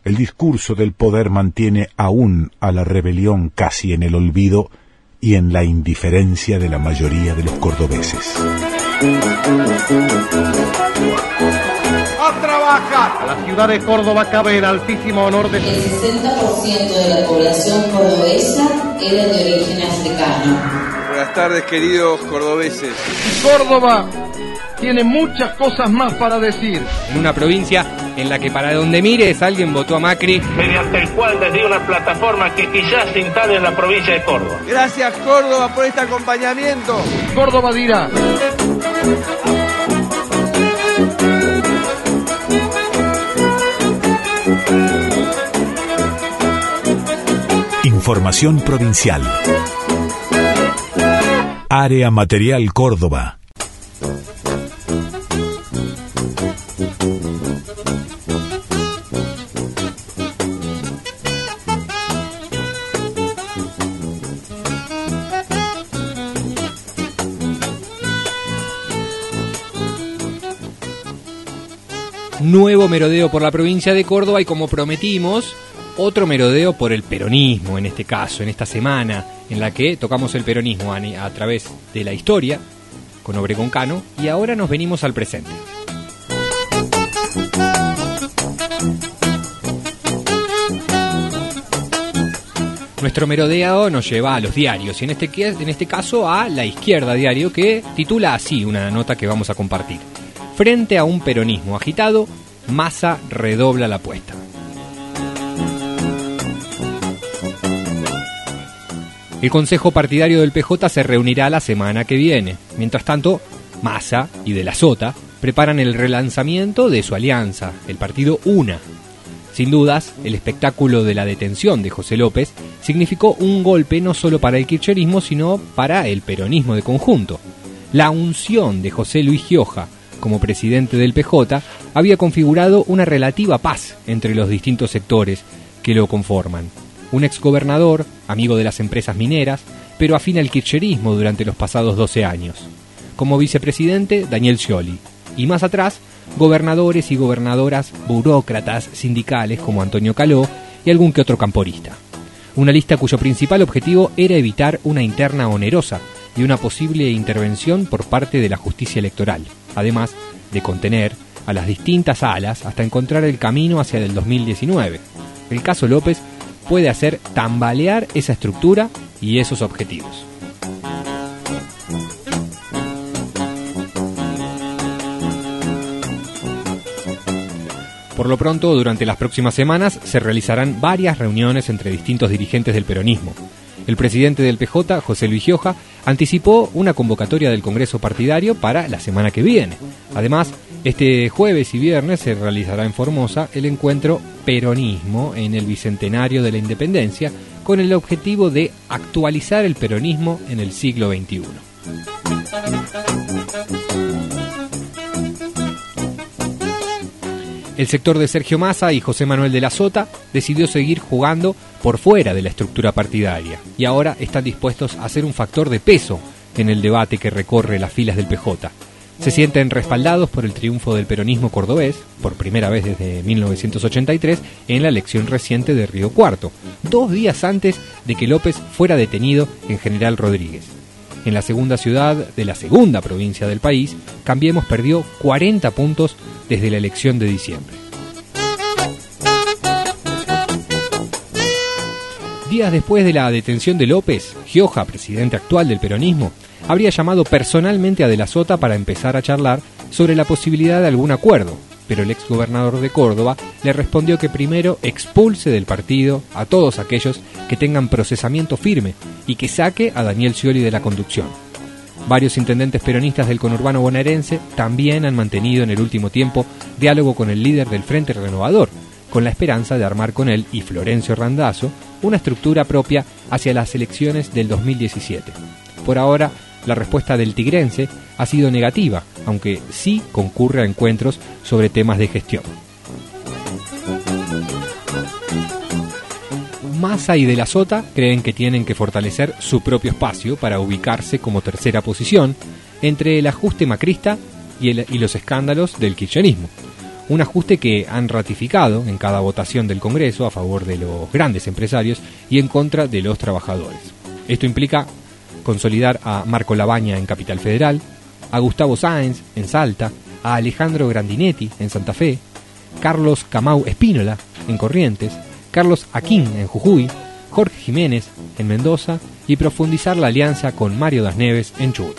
el discurso del poder mantiene aún a la rebelión casi en el olvido y en la indiferencia de la mayoría de los cordobeses. ¡A trabajar! A la ciudad de Córdoba cabe el altísimo honor de... El 60% de la población cordobesa era de origen africano. Buenas tardes, queridos cordobeses. Córdoba tiene muchas cosas más para decir. En una provincia en la que para donde mires alguien votó a Macri, mediante el cual desde una plataforma que quizás se instale en la provincia de Córdoba. Gracias, Córdoba, por este acompañamiento. Córdoba dirá. Información provincial. Área Material Córdoba. Nuevo merodeo por la provincia de Córdoba y, como prometimos, otro merodeo por el peronismo, en este caso, en esta semana en la que tocamos el peronismo a través de la historia con Obregón Cano, y ahora nos venimos al presente. Nuestro merodeo nos lleva a los diarios y en este caso a La Izquierda Diario, que titula así una nota que vamos a compartir: frente a un peronismo agitado, Massa redobla la apuesta. El Consejo Partidario del PJ se reunirá la semana que viene. Mientras tanto, Massa y De la Sota preparan el relanzamiento de su alianza, el partido UNA. Sin dudas, el espectáculo de la detención de José López significó un golpe no solo para el kirchnerismo, sino para el peronismo de conjunto. La unción de José Luis Gioja como presidente del PJ había configurado una relativa paz entre los distintos sectores que lo conforman. Un exgobernador, amigo de las empresas mineras, pero afín al kirchnerismo durante los pasados 12 años. Como vicepresidente, Daniel Scioli. Y más atrás, gobernadores y gobernadoras burócratas sindicales como Antonio Caló y algún que otro camporista. Una lista cuyo principal objetivo era evitar una interna onerosa y una posible intervención por parte de la justicia electoral, además de contener a las distintas alas hasta encontrar el camino hacia el 2019. El caso López puede hacer tambalear esa estructura y esos objetivos. Por lo pronto, durante las próximas semanas se realizarán varias reuniones entre distintos dirigentes del peronismo. El presidente del PJ, José Luis Gioja, anticipó una convocatoria del Congreso Partidario para la semana que viene. Además, este jueves y viernes se realizará en Formosa el encuentro Peronismo en el Bicentenario de la Independencia, con el objetivo de actualizar el peronismo en el siglo XXI. El sector de Sergio Massa y José Manuel de la Sota decidió seguir jugando por fuera de la estructura partidaria y ahora están dispuestos a ser un factor de peso en el debate que recorre las filas del PJ. Se sienten respaldados por el triunfo del peronismo cordobés, por primera vez desde 1983, en la elección reciente de Río Cuarto, 2 días antes de que López fuera detenido en General Rodríguez. En la segunda ciudad de la segunda provincia del país, Cambiemos perdió 40 puntos desde la elección de diciembre. Días después de la detención de López, Gioja, presidente actual del peronismo, habría llamado personalmente a De la Sota para empezar a charlar sobre la posibilidad de algún acuerdo, pero el exgobernador de Córdoba le respondió que primero expulse del partido a todos aquellos que tengan procesamiento firme y que saque a Daniel Scioli de la conducción. Varios intendentes peronistas del conurbano bonaerense también han mantenido en el último tiempo diálogo con el líder del Frente Renovador, con la esperanza de armar con él y Florencio Randazzo una estructura propia hacia las elecciones del 2017. Por ahora, la respuesta del tigrense ha sido negativa, aunque sí concurre a encuentros sobre temas de gestión. Massa y De la Sota creen que tienen que fortalecer su propio espacio para ubicarse como tercera posición entre el ajuste macrista y los escándalos del kirchnerismo. un ajuste que han ratificado en cada votación del Congreso a favor de los grandes empresarios y en contra de los trabajadores. Esto implica consolidar a Marco Labaña en Capital Federal, a Gustavo Sáenz en Salta, a Alejandro Grandinetti en Santa Fe, Carlos Camau Espínola en Corrientes, Carlos Aquín en Jujuy, Jorge Jiménez en Mendoza y profundizar la alianza con Mario Das Neves en Chubut.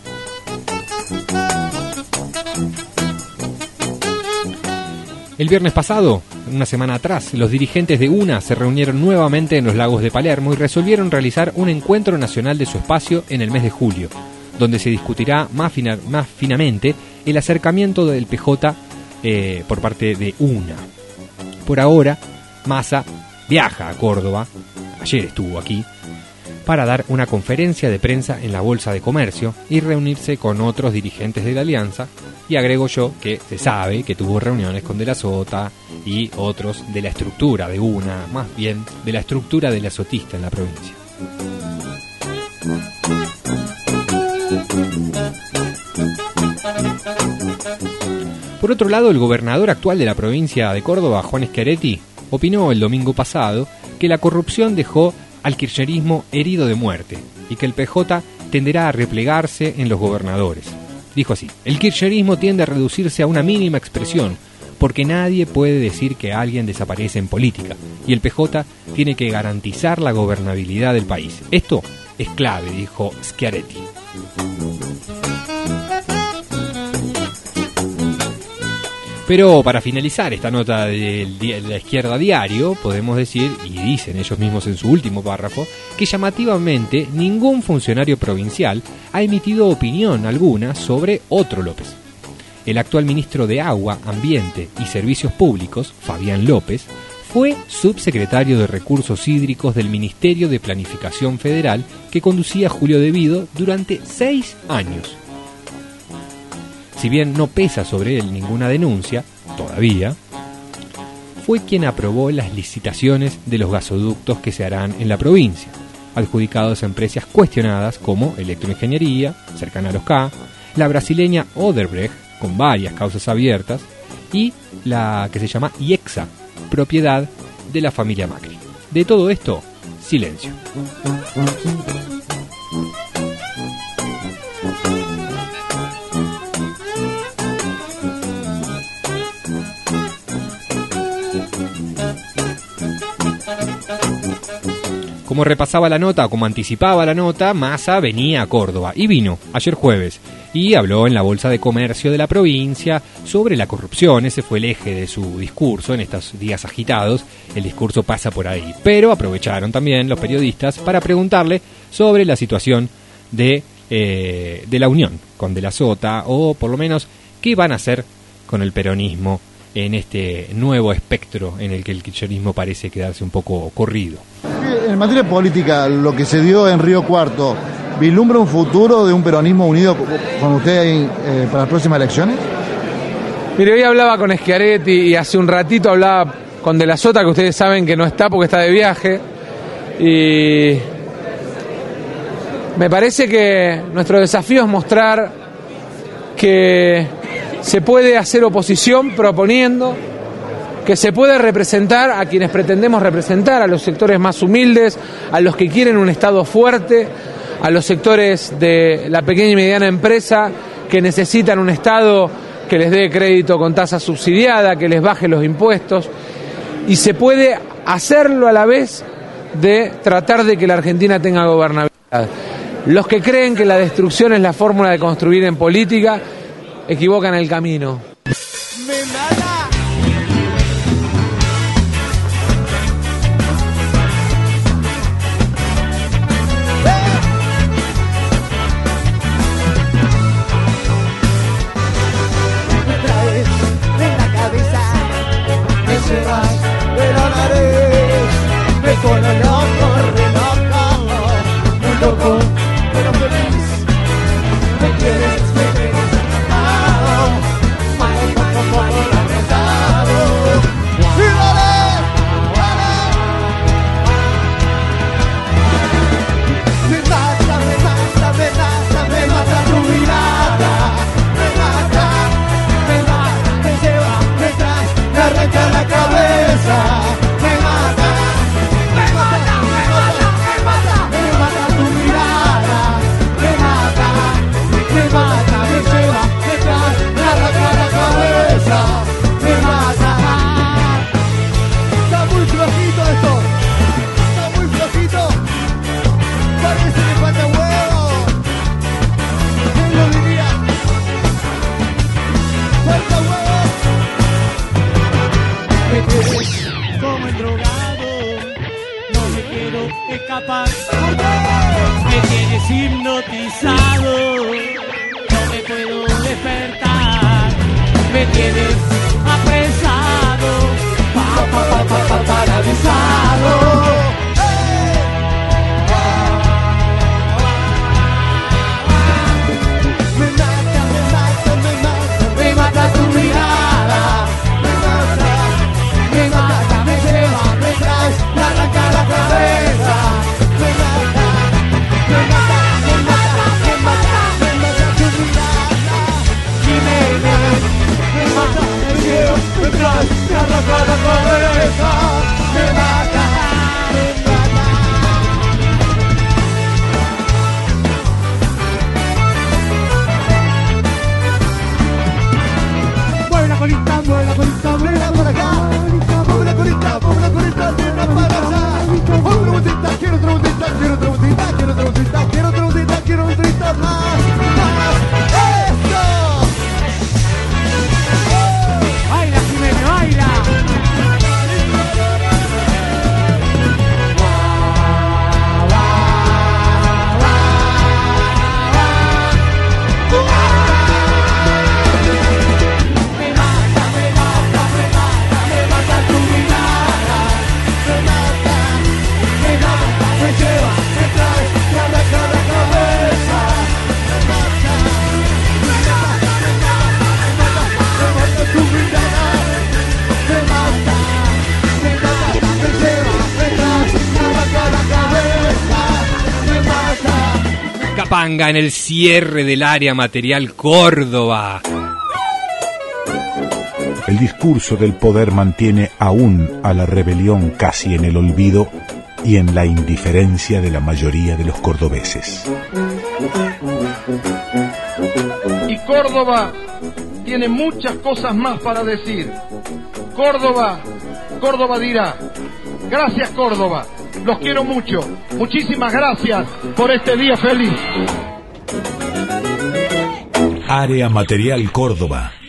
El viernes pasado, una semana atrás, los dirigentes de UNA se reunieron nuevamente en los lagos de Palermo y resolvieron realizar un encuentro nacional de su espacio en el mes de julio, donde se discutirá más finamente el acercamiento del PJ por parte de UNA. Por ahora, Massa viaja a Córdoba, ayer estuvo aquí, para dar una conferencia de prensa en la Bolsa de Comercio y reunirse con otros dirigentes de la alianza, y agrego yo que se sabe que tuvo reuniones con De la Sota y otros de la estructura de UNA, más bien de la estructura de la sotista en la provincia. Por otro lado, el gobernador actual de la provincia de Córdoba, Juan Schiaretti, opinó el domingo pasado que la corrupción dejó al kirchnerismo herido de muerte y que el PJ tenderá a replegarse en los gobernadores. Dijo así: el kirchnerismo tiende a reducirse a una mínima expresión, porque nadie puede decir que alguien desaparece en política, y el PJ tiene que garantizar la gobernabilidad del país. Esto es clave, dijo Schiaretti. Pero para finalizar esta nota de la Izquierda Diario, podemos decir, y dicen ellos mismos en su último párrafo, que llamativamente ningún funcionario provincial ha emitido opinión alguna sobre otro López. El actual ministro de Agua, Ambiente y Servicios Públicos, Fabián López, fue subsecretario de Recursos Hídricos del Ministerio de Planificación Federal que conducía Julio De Vido durante 6 años. Si bien no pesa sobre él ninguna denuncia, todavía, fue quien aprobó las licitaciones de los gasoductos que se harán en la provincia, adjudicados a empresas cuestionadas como Electroingeniería, cercana a los K, la brasileña Odebrecht, con varias causas abiertas, y la que se llama IEXA, propiedad de la familia Macri. De todo esto, silencio. Como repasaba la nota, como anticipaba la nota, Massa venía a Córdoba y vino ayer jueves y habló en la Bolsa de Comercio de la provincia sobre la corrupción. Ese fue el eje de su discurso en estos días agitados. El discurso pasa por ahí, pero aprovecharon también los periodistas para preguntarle sobre la situación de la unión con De la Sota, o por lo menos qué van a hacer con el peronismo en este nuevo espectro en el que el kirchnerismo parece quedarse un poco corrido. En materia política, lo que se dio en Río Cuarto, ¿vislumbra un futuro de un peronismo unido con usted para las próximas elecciones? Mire, hoy hablaba con Schiaretti y hace un ratito hablaba con De la Sota, que ustedes saben que no está porque está de viaje, y me parece que nuestro desafío es mostrar que se puede hacer oposición proponiendo, que se puede representar a quienes pretendemos representar, a los sectores más humildes, a los que quieren un Estado fuerte, a los sectores de la pequeña y mediana empresa que necesitan un Estado que les dé crédito con tasa subsidiada, que les baje los impuestos, y se puede hacerlo a la vez de tratar de que la Argentina tenga gobernabilidad. Los que creen que la destrucción es la fórmula de construir en política, equivocan el camino. Pero feliz, me quieres, me quieres, oh, como endrogado, no me quiero escapar. Me tienes hipnotizado, no me puedo despertar. Me tienes apresado, paralizado. Me mata tu mirada, me lleva, me traes, me arranca la cabeza. Me mata tu mirada. Y me mata, me lleva, me traes, me arranca la cabeza. Me mata, mueve la colita, mueve la colita, mueve la para acá. Mueve la colita, tierra para allá. Otra botita, quiero otra botita, quiero otra botita, quiero otra botita, quiero otra botita, quiero otra botita más. ¡Esto! Baila, Jiménez, baila. Capanga en el cierre del área material Córdoba. El discurso del poder mantiene aún a la rebelión casi en el olvido y en la indiferencia de la mayoría de los cordobeses. Y Córdoba tiene muchas cosas más para decir. Córdoba dirá: gracias, Córdoba, los quiero mucho, muchísimas gracias por este día feliz. Área Material Córdoba.